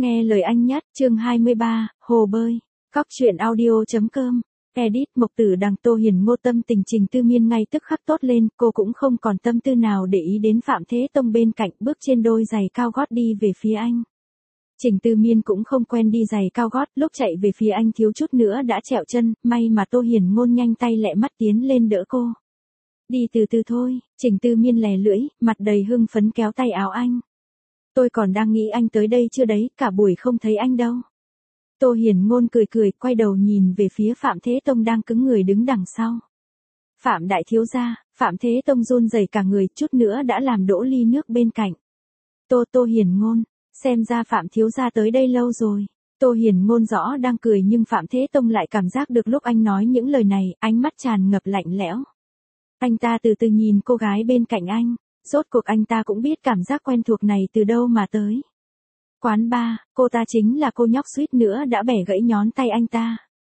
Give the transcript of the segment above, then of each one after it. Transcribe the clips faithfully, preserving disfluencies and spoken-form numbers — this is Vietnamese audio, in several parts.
Nghe lời anh nhé, chương hai mươi ba, Hồ bơi. Cóc truyện audio.com. Edit Mộc Tử Đằng. Tô Hiền Ngô tâm tình Trình Tư Miên ngay tức khắc tốt lên, cô cũng không còn tâm tư nào để ý đến Phạm Thế Tông bên cạnh, bước trên đôi giày cao gót đi về phía anh. Trình Tư Miên cũng không quen đi giày cao gót, lúc chạy về phía anh thiếu chút nữa đã trẹo chân, may mà Tô Hiền Ngôn nhanh tay lẹ mắt tiến lên đỡ cô. Đi từ từ thôi, Trình Tư Miên lè lưỡi, mặt đầy hưng phấn kéo tay áo anh. Tôi còn đang nghĩ anh tới đây chưa đấy, cả buổi không thấy anh đâu. Tô Hiền Ngôn cười cười, quay đầu nhìn về phía Phạm Thế Tông đang cứng người đứng đằng sau. Phạm đại thiếu gia, Phạm Thế Tông run rẩy cả người, chút nữa đã làm đổ ly nước bên cạnh. Tô Tô Hiền Ngôn, xem ra Phạm thiếu gia tới đây lâu rồi. Tô Hiền Ngôn rõ đang cười nhưng Phạm Thế Tông lại cảm giác được lúc anh nói những lời này, ánh mắt tràn ngập lạnh lẽo. Anh ta từ từ nhìn cô gái bên cạnh anh. Rốt cuộc anh ta cũng biết cảm giác quen thuộc này từ đâu mà tới. Quán bar, cô ta chính là cô nhóc suýt nữa đã bẻ gãy nhón tay anh ta.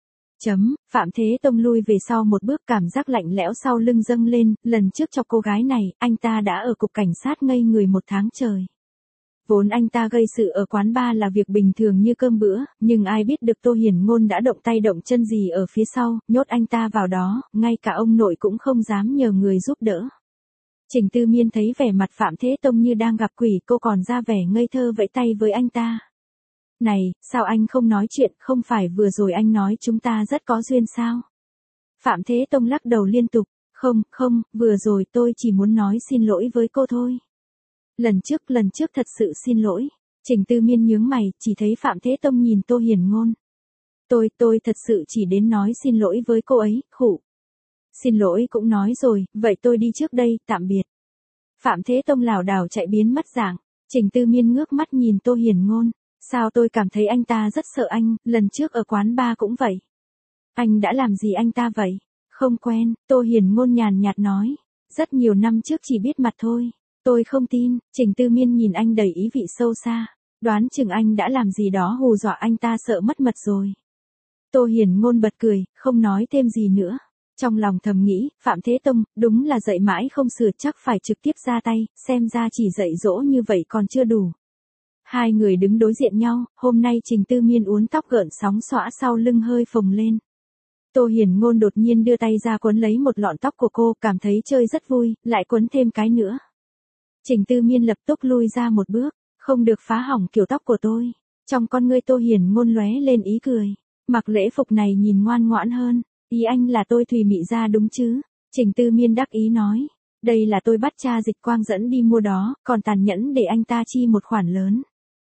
Chấm, Phạm Thế Tông lui về sau một bước, cảm giác lạnh lẽo sau lưng dâng lên, lần trước cho cô gái này, anh ta đã ở cục cảnh sát ngây người một tháng trời. Vốn anh ta gây sự ở quán bar là việc bình thường như cơm bữa, nhưng ai biết được Tô Hiền Ngôn đã động tay động chân gì ở phía sau, nhốt anh ta vào đó, ngay cả ông nội cũng không dám nhờ người giúp đỡ. Trình Tư Miên thấy vẻ mặt Phạm Thế Tông như đang gặp quỷ, cô còn ra vẻ ngây thơ vẫy tay với anh ta. Này, sao anh không nói chuyện, không phải vừa rồi anh nói chúng ta rất có duyên sao? Phạm Thế Tông lắc đầu liên tục, không, không, vừa rồi tôi chỉ muốn nói xin lỗi với cô thôi. Lần trước, lần trước thật sự xin lỗi. Trình Tư Miên nhướng mày, chỉ thấy Phạm Thế Tông nhìn Tô Hiền Ngôn. Tôi, tôi thật sự chỉ đến nói xin lỗi với cô ấy, khụ. Xin lỗi cũng nói rồi, vậy tôi đi trước đây, tạm biệt. Phạm Thế Tông lảo đảo chạy biến mất dạng. Trình Tư Miên ngước mắt nhìn Tô Hiền Ngôn. Sao tôi cảm thấy anh ta rất sợ anh, lần trước ở quán bar cũng vậy. Anh đã làm gì anh ta vậy? Không quen, Tô Hiền Ngôn nhàn nhạt nói. Rất nhiều năm trước chỉ biết mặt thôi. Tôi không tin. Trình Tư Miên nhìn anh đầy ý vị sâu xa. Đoán chừng anh đã làm gì đó hù dọa anh ta sợ mất mật rồi. Tô Hiền Ngôn bật cười, không nói thêm gì nữa. Trong lòng thầm nghĩ, Phạm Thế Tông, đúng là dạy mãi không sửa, chắc phải trực tiếp ra tay, xem ra chỉ dạy dỗ như vậy còn chưa đủ. Hai người đứng đối diện nhau, hôm nay Trình Tư Miên uốn tóc gợn sóng xõa sau lưng hơi phồng lên. Tô Hiền Ngôn đột nhiên đưa tay ra quấn lấy một lọn tóc của cô, cảm thấy chơi rất vui, lại quấn thêm cái nữa. Trình Tư Miên lập tức lui ra một bước, không được phá hỏng kiểu tóc của tôi. Trong con ngươi Tô Hiền Ngôn lóe lên ý cười, mặc lễ phục này nhìn ngoan ngoãn hơn. Ý anh là tôi thùy mị ra đúng chứ? Trình Tư Miên đắc ý nói. Đây là tôi bắt cha Dịch Quang dẫn đi mua đó, còn tàn nhẫn để anh ta chi một khoản lớn.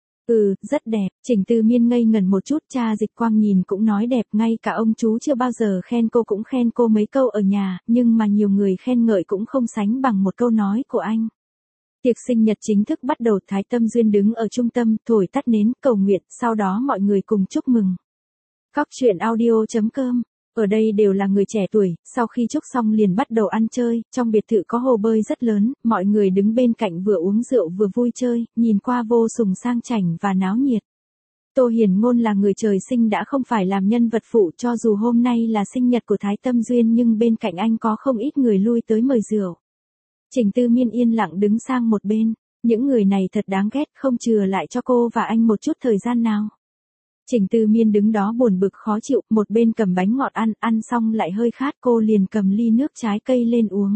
Ừ, rất đẹp. Trình Tư Miên ngây ngẩn một chút, cha Dịch Quang nhìn cũng nói đẹp, ngay cả ông chú chưa bao giờ khen cô cũng khen cô mấy câu ở nhà, nhưng mà nhiều người khen ngợi cũng không sánh bằng một câu nói của anh. Tiệc sinh nhật chính thức bắt đầu, Thái Tâm Duyên đứng ở trung tâm, thổi tắt nến, cầu nguyện, sau đó mọi người cùng chúc mừng. Cóc truyện audio.com. Ở đây đều là người trẻ tuổi, sau khi chúc xong liền bắt đầu ăn chơi, trong biệt thự có hồ bơi rất lớn, mọi người đứng bên cạnh vừa uống rượu vừa vui chơi, nhìn qua vô sùng sang chảnh và náo nhiệt. Tô Hiền Ngôn là người trời sinh đã không phải làm nhân vật phụ, cho dù hôm nay là sinh nhật của Thái Tâm Duyên nhưng bên cạnh anh có không ít người lui tới mời rượu. Trình Tư Miên yên lặng đứng sang một bên, những người này thật đáng ghét, không chừa lại cho cô và anh một chút thời gian nào. Trình Tư Miên đứng đó buồn bực khó chịu, một bên cầm bánh ngọt ăn, ăn xong lại hơi khát, cô liền cầm ly nước trái cây lên uống.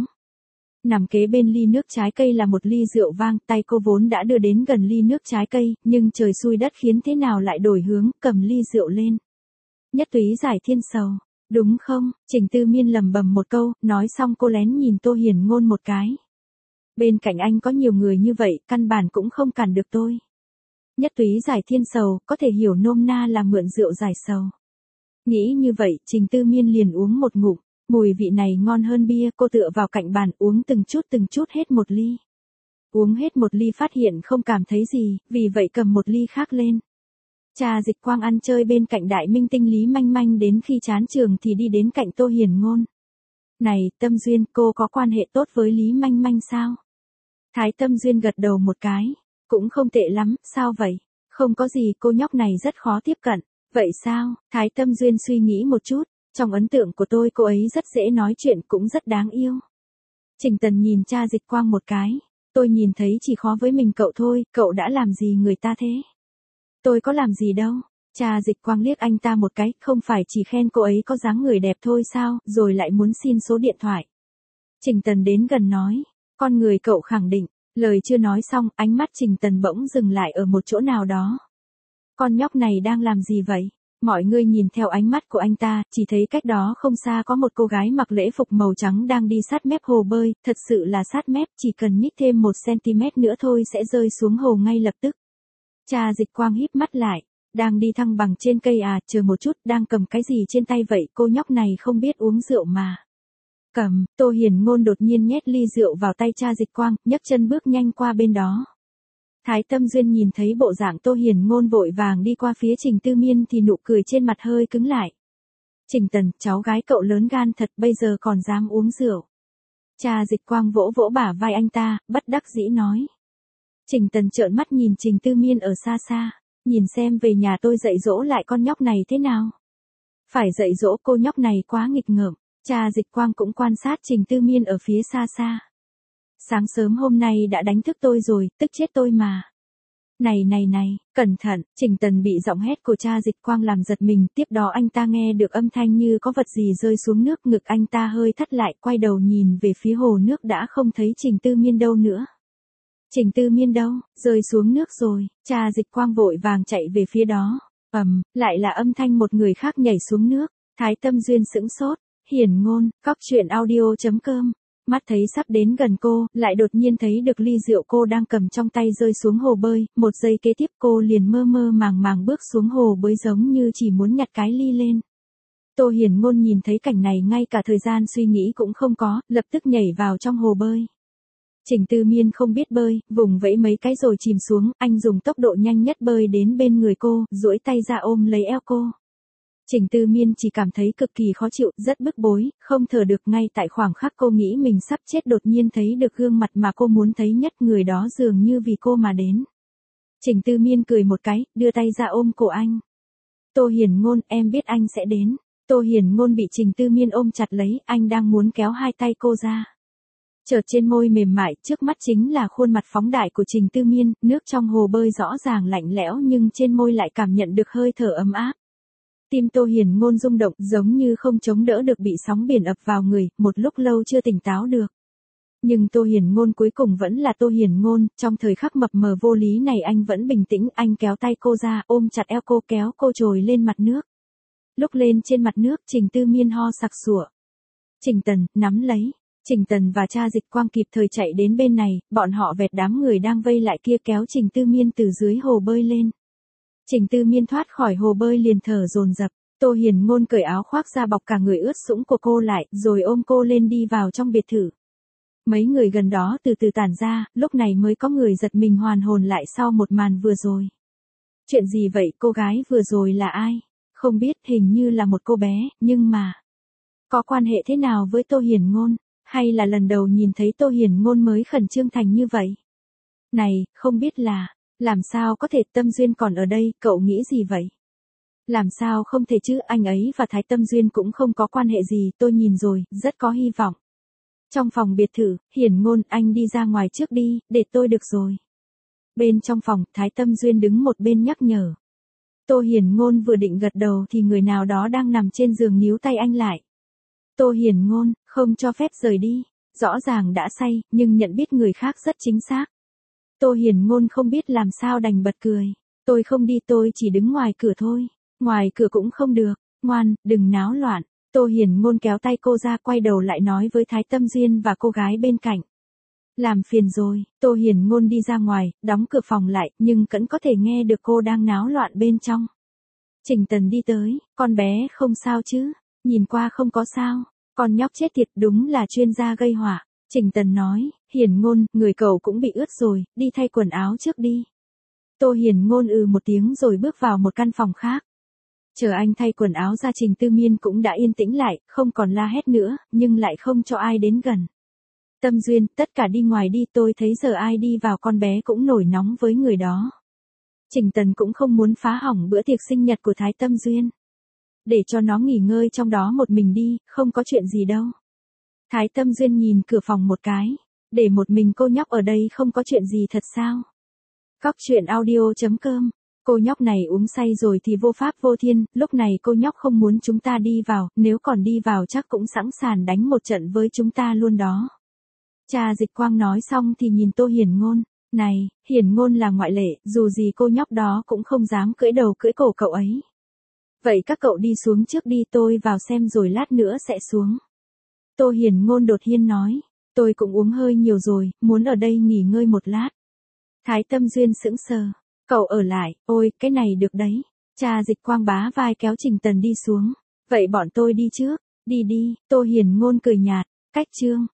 Nằm kế bên ly nước trái cây là một ly rượu vang, tay cô vốn đã đưa đến gần ly nước trái cây, nhưng trời xui đất khiến thế nào lại đổi hướng, cầm ly rượu lên. Nhất túy giải thiên sầu, đúng không? Trình Tư Miên lầm bầm một câu, nói xong cô lén nhìn Tô Hiền Ngôn một cái. Bên cạnh anh có nhiều người như vậy, căn bản cũng không cản được tôi. Nhất túy giải thiên sầu, có thể hiểu nôm na là mượn rượu giải sầu. Nghĩ như vậy, Trình Tư Miên liền uống một ngụm, mùi vị này ngon hơn bia, cô tựa vào cạnh bàn uống từng chút từng chút hết một ly. Uống hết một ly phát hiện không cảm thấy gì, vì vậy cầm một ly khác lên. Cha Dịch Quang ăn chơi bên cạnh đại minh tinh Lý Manh Manh, đến khi chán trường thì đi đến cạnh Tô Hiền Ngôn. Này, Tâm Duyên, cô có quan hệ tốt với Lý Manh Manh sao? Thái Tâm Duyên gật đầu một cái. Cũng không tệ lắm, sao vậy? Không có gì, cô nhóc này rất khó tiếp cận. Vậy sao? Thái Tâm Duyên suy nghĩ một chút. Trong ấn tượng của tôi cô ấy rất dễ nói chuyện, cũng rất đáng yêu. Trình Tần nhìn cha Dịch Quang một cái. Tôi nhìn thấy chỉ khó với mình cậu thôi, cậu đã làm gì người ta thế? Tôi có làm gì đâu. Cha Dịch Quang liếc anh ta một cái, không phải chỉ khen cô ấy có dáng người đẹp thôi sao, rồi lại muốn xin số điện thoại. Trình Tần đến gần nói, con người cậu khẳng định, lời chưa nói xong, ánh mắt Trình Tần bỗng dừng lại ở một chỗ nào đó. Con nhóc này đang làm gì vậy? Mọi người nhìn theo ánh mắt của anh ta, chỉ thấy cách đó không xa có một cô gái mặc lễ phục màu trắng đang đi sát mép hồ bơi, thật sự là sát mép, chỉ cần nhích thêm một xăng-ti-mét nữa thôi sẽ rơi xuống hồ ngay lập tức. Cha Dịch Quang híp mắt lại, đang đi thăng bằng trên cây à, chờ một chút, đang cầm cái gì trên tay vậy, cô nhóc này không biết uống rượu mà. Cầm, Tô Hiền Ngôn đột nhiên nhét ly rượu vào tay cha Dịch Quang, nhấc chân bước nhanh qua bên đó. Thái Tâm Duyên nhìn thấy bộ dạng Tô Hiền Ngôn vội vàng đi qua phía Trình Tư Miên thì nụ cười trên mặt hơi cứng lại. Trình Tần, cháu gái cậu lớn gan thật, bây giờ còn dám uống rượu. Cha Dịch Quang vỗ vỗ bả vai anh ta, bất đắc dĩ nói. Trình Tần trợn mắt nhìn Trình Tư Miên ở xa xa, nhìn xem về nhà tôi dạy dỗ lại con nhóc này thế nào. Phải dạy dỗ cô nhóc này quá nghịch ngợm. Cha Dịch Quang cũng quan sát Trình Tư Miên ở phía xa xa. Sáng sớm hôm nay đã đánh thức tôi rồi, tức chết tôi mà. Này này này, cẩn thận, Trình Tần bị giọng hét của cha Dịch Quang làm giật mình, tiếp đó anh ta nghe được âm thanh như có vật gì rơi xuống nước, ngực anh ta hơi thắt lại, quay đầu nhìn về phía hồ nước đã không thấy Trình Tư Miên đâu nữa. Trình Tư Miên đâu, rơi xuống nước rồi, cha Dịch Quang vội vàng chạy về phía đó, ầm, lại là âm thanh một người khác nhảy xuống nước, Thái Tâm Duyên sững sốt, Hiển Ngôn, cóc truyện audio chấm com. Mắt thấy sắp đến gần cô, lại đột nhiên thấy được ly rượu cô đang cầm trong tay rơi xuống hồ bơi, một giây kế tiếp cô liền mơ mơ màng màng bước xuống hồ bơi giống như chỉ muốn nhặt cái ly lên. Tô Hiển Ngôn nhìn thấy cảnh này ngay cả thời gian suy nghĩ cũng không có, lập tức nhảy vào trong hồ bơi. Trình Tư Miên không biết bơi, vùng vẫy mấy cái rồi chìm xuống, anh dùng tốc độ nhanh nhất bơi đến bên người cô, duỗi tay ra ôm lấy eo cô. Trình Tư Miên chỉ cảm thấy cực kỳ khó chịu, rất bức bối, không thở được ngay tại khoảng khắc cô nghĩ mình sắp chết đột nhiên thấy được gương mặt mà cô muốn thấy nhất, người đó dường như vì cô mà đến. Trình Tư Miên cười một cái, đưa tay ra ôm cổ anh. Tô Hiển Ngôn, em biết anh sẽ đến. Tô Hiển Ngôn bị Trình Tư Miên ôm chặt lấy, anh đang muốn kéo hai tay cô ra. Chợt trên môi mềm mại, trước mắt chính là khuôn mặt phóng đại của Trình Tư Miên, nước trong hồ bơi rõ ràng lạnh lẽo nhưng trên môi lại cảm nhận được hơi thở ấm áp. Tim Tô Hiển Ngôn rung động, giống như không chống đỡ được bị sóng biển ập vào người, một lúc lâu chưa tỉnh táo được. Nhưng Tô Hiển Ngôn cuối cùng vẫn là Tô Hiển Ngôn, trong thời khắc mập mờ vô lý này anh vẫn bình tĩnh, anh kéo tay cô ra, ôm chặt eo cô, kéo cô trồi lên mặt nước. Lúc lên trên mặt nước, Trình Tư Miên ho sặc sụa. Trình Tần, nắm lấy. Trình Tần và cha Dịch Quang kịp thời chạy đến bên này, bọn họ vẹt đám người đang vây lại kia kéo Trình Tư Miên từ dưới hồ bơi lên. Trình Tư Miên thoát khỏi hồ bơi liền thở dồn dập, Tô Hiển Ngôn cởi áo khoác ra bọc cả người ướt sũng của cô lại, rồi ôm cô lên đi vào trong biệt thự. Mấy người gần đó từ từ tản ra, lúc này mới có người giật mình hoàn hồn lại sau một màn vừa rồi. Chuyện gì vậy, cô gái vừa rồi là ai? Không biết, hình như là một cô bé, nhưng mà... Có quan hệ thế nào với Tô Hiển Ngôn? Hay là lần đầu nhìn thấy Tô Hiển Ngôn mới khẩn trương thành như vậy? Này, không biết là... Làm sao có thể, Tâm Duyên còn ở đây, cậu nghĩ gì vậy? Làm sao không thể chứ, anh ấy và Thái Tâm Duyên cũng không có quan hệ gì, tôi nhìn rồi, rất có hy vọng. Trong phòng biệt thự, Hiển Ngôn, anh đi ra ngoài trước đi, để tôi được rồi. Bên trong phòng, Thái Tâm Duyên đứng một bên nhắc nhở. Tô Hiển Ngôn vừa định gật đầu thì người nào đó đang nằm trên giường níu tay anh lại. Tô Hiển Ngôn, không cho phép rời đi, rõ ràng đã say, nhưng nhận biết người khác rất chính xác. Tô Hiển Ngôn không biết làm sao đành bật cười. Tôi không đi, tôi chỉ đứng ngoài cửa thôi. Ngoài cửa cũng không được, ngoan, đừng náo loạn. Tô Hiển Ngôn kéo tay cô ra, quay đầu lại nói với Thái Tâm Duyên và cô gái bên cạnh. Làm phiền rồi, Tô Hiển Ngôn đi ra ngoài, đóng cửa phòng lại, nhưng vẫn có thể nghe được cô đang náo loạn bên trong. Trình Tần đi tới, con bé không sao chứ, nhìn qua không có sao, con nhóc chết tiệt đúng là chuyên gia gây họa. Trình Tần nói, Hiển Ngôn, người cậu cũng bị ướt rồi, đi thay quần áo trước đi. Tô Hiển Ngôn ừ một tiếng rồi bước vào một căn phòng khác. Chờ anh thay quần áo ra, Trình Tư Miên cũng đã yên tĩnh lại, không còn la hét nữa, nhưng lại không cho ai đến gần. Tâm Duyên, tất cả đi ngoài đi, tôi thấy giờ ai đi vào con bé cũng nổi nóng với người đó. Trình Tần cũng không muốn phá hỏng bữa tiệc sinh nhật của Thái Tâm Duyên. Để cho nó nghỉ ngơi trong đó một mình đi, không có chuyện gì đâu. Thái Tâm Duyên nhìn cửa phòng một cái, để một mình cô nhóc ở đây không có chuyện gì thật sao? Cóc truyện audio chấm com Cô nhóc này uống say rồi thì vô pháp vô thiên, lúc này cô nhóc không muốn chúng ta đi vào, nếu còn đi vào chắc cũng sẵn sàng đánh một trận với chúng ta luôn đó. Cha Dịch Quang nói xong thì nhìn Tô Hiển Ngôn, này, Hiển Ngôn là ngoại lệ, dù gì cô nhóc đó cũng không dám cưỡi đầu cưỡi cổ cậu ấy. Vậy các cậu đi xuống trước đi, tôi vào xem rồi lát nữa sẽ xuống. Tô Hiển Ngôn đột nhiên nói, tôi cũng uống hơi nhiều rồi, muốn ở đây nghỉ ngơi một lát. Thái Tâm Duyên sững sờ, cậu ở lại, ôi, cái này được đấy. Cha Dịch Quang bá vai kéo Trình Tần đi xuống, vậy bọn tôi đi trước, đi đi, Tô Hiển Ngôn cười nhạt, cách chương.